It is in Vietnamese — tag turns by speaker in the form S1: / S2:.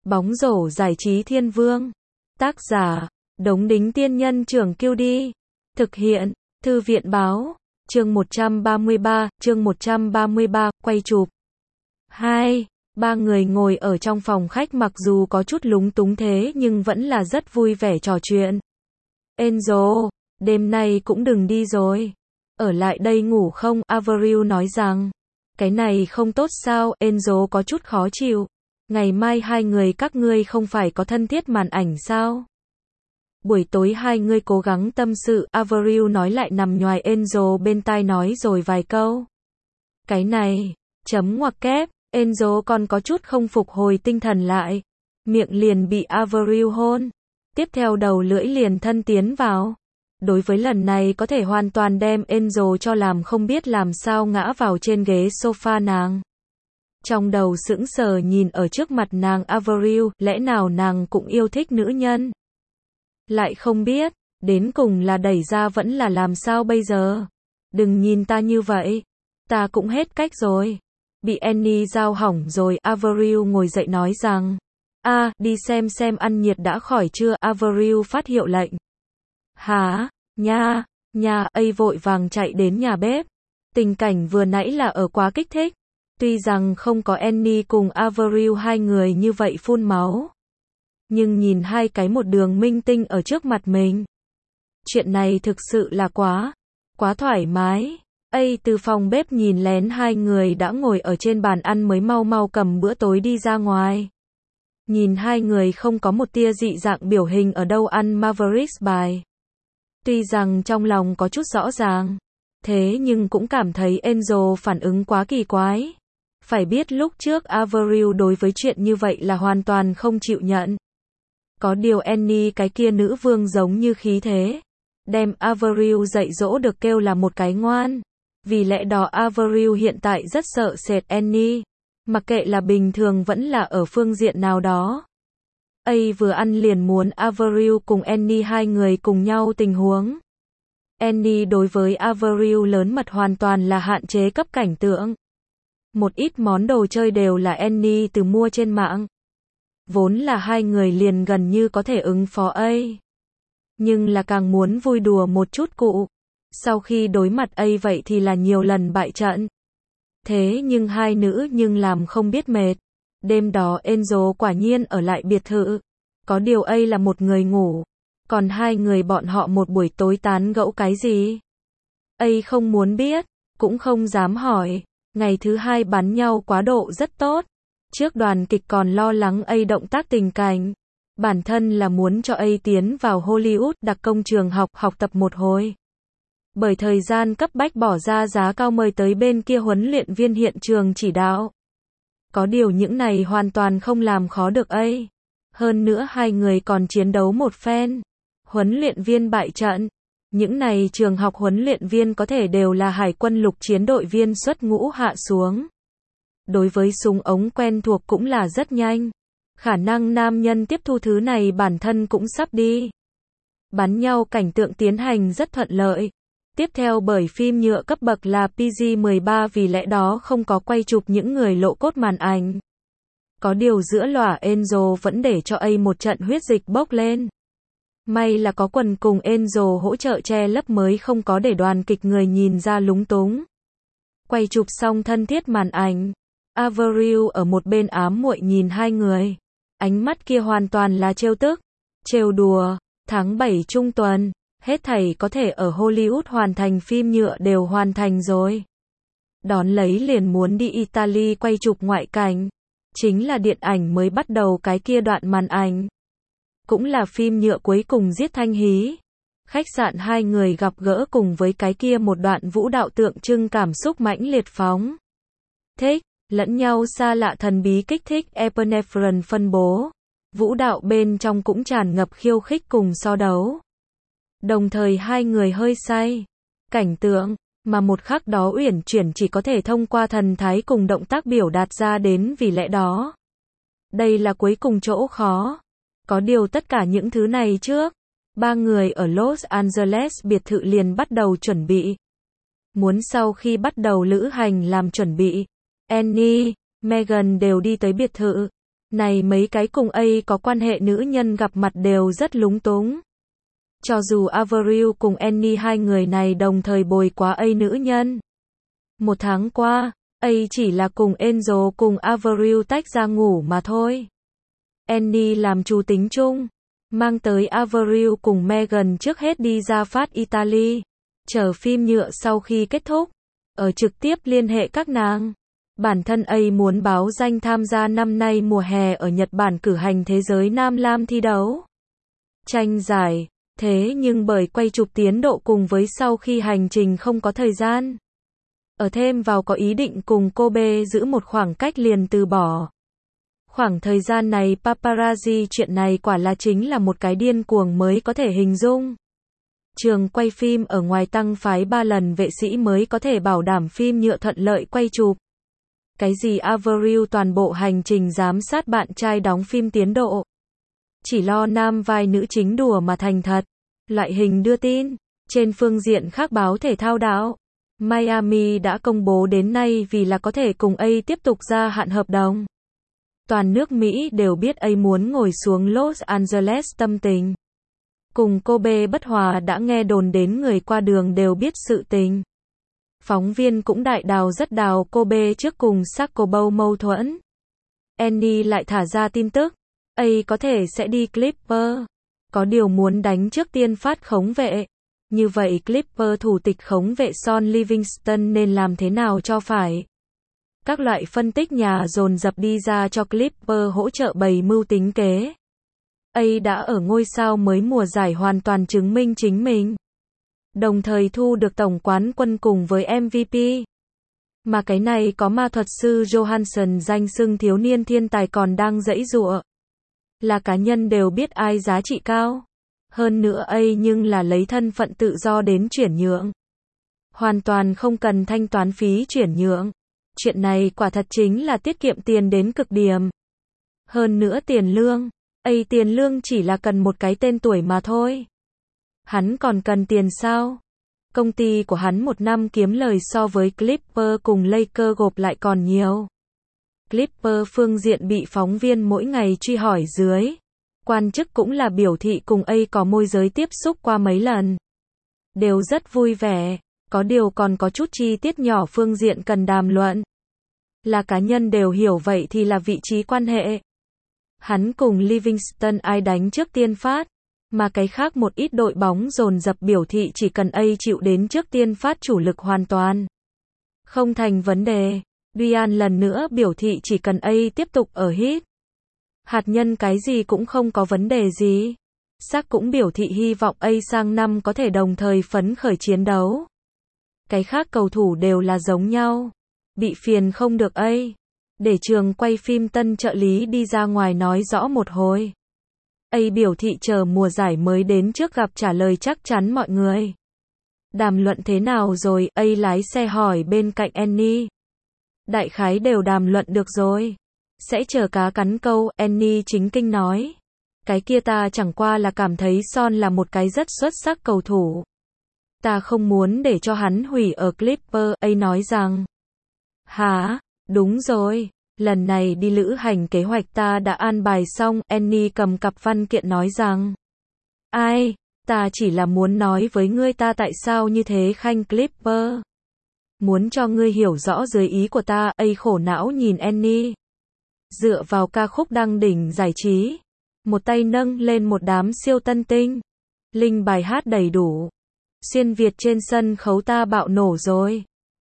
S1: Bóng rổ giải trí thiên vương. Tác giả, Đống Đính Tiên Nhân Trưởng Kiêu Đi. Thực hiện, Thư viện Báo. Chương 133, quay chụp. 2. Ba người ngồi ở trong phòng khách mặc dù có chút lúng túng thế nhưng vẫn là rất vui vẻ trò chuyện. Enzo, đêm nay cũng đừng đi rồi. Ở lại đây ngủ không? Avril nói rằng. Cái này không tốt sao? Enzo có chút khó chịu. Ngày mai hai người các ngươi không phải có thân thiết màn ảnh sao? Buổi tối hai ngươi cố gắng tâm sự, Avril nói lại nằm nhoài Enzo bên tai nói rồi vài câu. Cái này, chấm ngoặc kép, Enzo còn có chút không phục hồi tinh thần lại. Miệng liền bị Avril hôn. Tiếp theo đầu lưỡi liền thân tiến vào. Đối với lần này có thể hoàn toàn đem Enzo cho làm không biết làm sao ngã vào trên ghế sofa nàng. Trong đầu sững sờ nhìn ở trước mặt nàng Avril, lẽ nào nàng cũng yêu thích nữ nhân? Lại không biết, đến cùng là đẩy ra vẫn là làm sao bây giờ? Đừng nhìn ta như vậy, ta cũng hết cách rồi. Bị Annie giao hỏng rồi, Avril ngồi dậy nói rằng, đi xem ăn nhiệt đã khỏi chưa? Avril phát hiệu lệnh. Hả? Nha, vội vàng chạy đến nhà bếp. Tình cảnh vừa nãy là ở quá kích thích. Tuy rằng không có Annie cùng Avril hai người như vậy phun máu. Nhưng nhìn hai cái một đường minh tinh ở trước mặt mình. Chuyện này thực sự là quá thoải mái. Từ phòng bếp nhìn lén hai người đã ngồi ở trên bàn ăn mới mau cầm bữa tối đi ra ngoài. Nhìn hai người không có một tia dị dạng biểu hình ở đâu ăn Mavericks bài. Tuy rằng trong lòng có chút rõ ràng. Thế nhưng cũng cảm thấy Enzo phản ứng quá kỳ quái. Phải biết lúc trước Avril đối với chuyện như vậy là hoàn toàn không chịu nhận. Có điều Annie cái kia nữ vương giống như khí thế. Đem Avril dạy dỗ được kêu là một cái ngoan. Vì lẽ đó Avril hiện tại rất sợ sệt Annie. Mặc kệ là bình thường vẫn là ở phương diện nào đó. Vừa ăn liền muốn Avril cùng Annie hai người cùng nhau tình huống. Annie đối với Avril lớn mật hoàn toàn là hạn chế cấp cảnh tượng. Một ít món đồ chơi đều là Annie từ mua trên mạng. Vốn là hai người liền gần như có thể ứng phó nhưng là càng muốn vui đùa một chút cụ. Sau khi đối mặt vậy thì là nhiều lần bại trận. Thế nhưng hai nữ nhưng làm không biết mệt. Đêm đó Enzo quả nhiên ở lại biệt thự. Có điều là một người ngủ. Còn hai người bọn họ một buổi tối tán gẫu cái gì? Không muốn biết, cũng không dám hỏi. Ngày thứ hai bắn nhau quá độ rất tốt. Trước đoàn kịch còn lo lắng động tác tình cảnh. Bản thân là muốn cho tiến vào Hollywood đặc công trường học tập một hồi. Bởi thời gian cấp bách bỏ ra giá cao mời tới bên kia huấn luyện viên hiện trường chỉ đạo. Có điều những này hoàn toàn không làm khó được Hơn nữa hai người còn chiến đấu một phen. Huấn luyện viên bại trận. Những này trường học huấn luyện viên có thể đều là hải quân lục chiến đội viên xuất ngũ hạ xuống. Đối với súng ống quen thuộc cũng là rất nhanh. Khả năng nam nhân tiếp thu thứ này bản thân cũng sắp đi. Bắn nhau cảnh tượng tiến hành rất thuận lợi. Tiếp theo bởi phim nhựa cấp bậc là PG-13 vì lẽ đó không có quay chụp những người lộ cốt màn ảnh. Có điều giữa lỏa Enzo vẫn để cho một trận huyết dịch bốc lên. May là có quần cùng Enzo hỗ trợ che lấp mới không có để đoàn kịch người nhìn ra lúng túng. Quay chụp xong thân thiết màn ảnh. Avril ở một bên ám muội nhìn hai người. Ánh mắt kia hoàn toàn là trêu tức, trêu đùa. Tháng 7 trung tuần, hết thảy có thể ở Hollywood hoàn thành phim nhựa đều hoàn thành rồi. Đón lấy liền muốn đi Italy quay chụp ngoại cảnh. Chính là điện ảnh mới bắt đầu cái kia đoạn màn ảnh. Cũng là phim nhựa cuối cùng giết Thanh Hí. Khách sạn hai người gặp gỡ cùng với cái kia một đoạn vũ đạo tượng trưng cảm xúc mãnh liệt phóng. Thích, lẫn nhau xa lạ thần bí kích thích epinephrine phân bố. Vũ đạo bên trong cũng tràn ngập khiêu khích cùng so đấu. Đồng thời hai người hơi say. Cảnh tượng, mà một khắc đó uyển chuyển chỉ có thể thông qua thần thái cùng động tác biểu đạt ra đến vì lẽ đó. Đây là cuối cùng chỗ khó. Có điều tất cả những thứ này trước. Ba người ở Los Angeles biệt thự liền bắt đầu chuẩn bị. Muốn sau khi bắt đầu lữ hành làm chuẩn bị. Annie, Megan đều đi tới biệt thự. Này mấy cái cùng ấy có quan hệ nữ nhân gặp mặt đều rất lúng túng. Cho dù Avril cùng Annie hai người này đồng thời bồi quá ấy nữ nhân. Một tháng qua, ấy chỉ là cùng Angel cùng Avril tách ra ngủ mà thôi. Annie làm chủ tính chung, mang tới Avril cùng Megan trước hết đi ra phát Italy, chờ phim nhựa sau khi kết thúc, ở trực tiếp liên hệ các nàng. Bản thân ấy muốn báo danh tham gia năm nay mùa hè ở Nhật Bản cử hành thế giới Nam Lam thi đấu tranh giải, thế nhưng bởi quay chụp tiến độ cùng với sau khi hành trình không có thời gian. Ở thêm vào có ý định cùng Kobe giữ một khoảng cách liền từ bỏ. Khoảng thời gian này paparazzi chuyện này quả là chính là một cái điên cuồng mới có thể hình dung. Trường quay phim ở ngoài tăng phái 3 lần vệ sĩ mới có thể bảo đảm phim nhựa thuận lợi quay chụp. Cái gì Avril toàn bộ hành trình giám sát bạn trai đóng phim tiến độ. Chỉ lo nam vai nữ chính đùa mà thành thật. Loại hình đưa tin. Trên phương diện khác báo thể thao đảo Miami đã công bố đến nay vì là có thể cùng A tiếp tục gia hạn hợp đồng. Toàn nước Mỹ đều biết A muốn ngồi xuống Los Angeles tâm tình. Cùng Kobe bất hòa đã nghe đồn đến người qua đường đều biết sự tình. Phóng viên cũng đại đào rất đào Kobe trước cùng Sakobo mâu thuẫn. Annie lại thả ra tin tức, A có thể sẽ đi Clipper. Có điều muốn đánh trước tiên phát khống vệ. Như vậy Clipper thủ tịch khống vệ Sean Livingston nên làm thế nào cho phải. Các loại phân tích nhà dồn dập đi ra cho Clipper hỗ trợ bày mưu tính kế. A đã ở ngôi sao mới mùa giải hoàn toàn chứng minh chính mình. Đồng thời thu được tổng quán quân cùng với MVP. Mà cái này có ma thuật sư Johansson danh xưng thiếu niên thiên tài còn đang giãy giụa. Là cá nhân đều biết ai giá trị cao. Hơn nữa A nhưng là lấy thân phận tự do đến chuyển nhượng. Hoàn toàn không cần thanh toán phí chuyển nhượng. Chuyện này quả thật chính là tiết kiệm tiền đến cực điểm. Hơn nữa tiền lương. A tiền lương chỉ là cần một cái tên tuổi mà thôi. Hắn còn cần tiền sao? Công ty của hắn một năm kiếm lời so với Clipper cùng Lakers gộp lại còn nhiều. Clipper phương diện bị phóng viên mỗi ngày truy hỏi dưới. Quan chức cũng là biểu thị cùng A có môi giới tiếp xúc qua mấy lần. Đều rất vui vẻ, có điều còn có chút chi tiết nhỏ phương diện cần đàm luận. Là cá nhân đều hiểu vậy thì là vị trí quan hệ. Hắn cùng Livingston ai đánh trước tiên phát, mà cái khác một ít đội bóng dồn dập biểu thị chỉ cần A chịu đến trước tiên phát chủ lực hoàn toàn. Không thành vấn đề. Dian lần nữa biểu thị chỉ cần A tiếp tục ở hit. Hạt nhân cái gì cũng không có vấn đề gì. Sắc cũng biểu thị hy vọng A sang năm có thể đồng thời phấn khởi chiến đấu. Cái khác cầu thủ đều là giống nhau. Bị phiền không được A. Để trường quay phim tân trợ lý đi ra ngoài nói rõ một hồi. A biểu thị chờ mùa giải mới đến trước gặp trả lời chắc chắn mọi người. Đàm luận thế nào rồi? A lái xe hỏi bên cạnh Annie. Đại khái đều đàm luận được rồi. Sẽ chờ cá cắn câu, Annie chính kinh nói. Cái kia ta chẳng qua là cảm thấy Son là một cái rất xuất sắc cầu thủ. Ta không muốn để cho hắn hủy ở Clipper, A nói rằng. Hả? Đúng rồi. Lần này đi lữ hành kế hoạch ta đã an bài xong, Annie cầm cặp văn kiện nói rằng. Ai? Ta chỉ là muốn nói với ngươi ta tại sao như thế khanh Clipper. Muốn cho ngươi hiểu rõ dưới ý của ta, A khổ não nhìn Annie. Dựa vào ca khúc đăng đỉnh giải trí. Một tay nâng lên một đám siêu tân tinh. Linh bài hát đầy đủ. Xuyên Việt trên sân khấu ta bạo nổ rồi.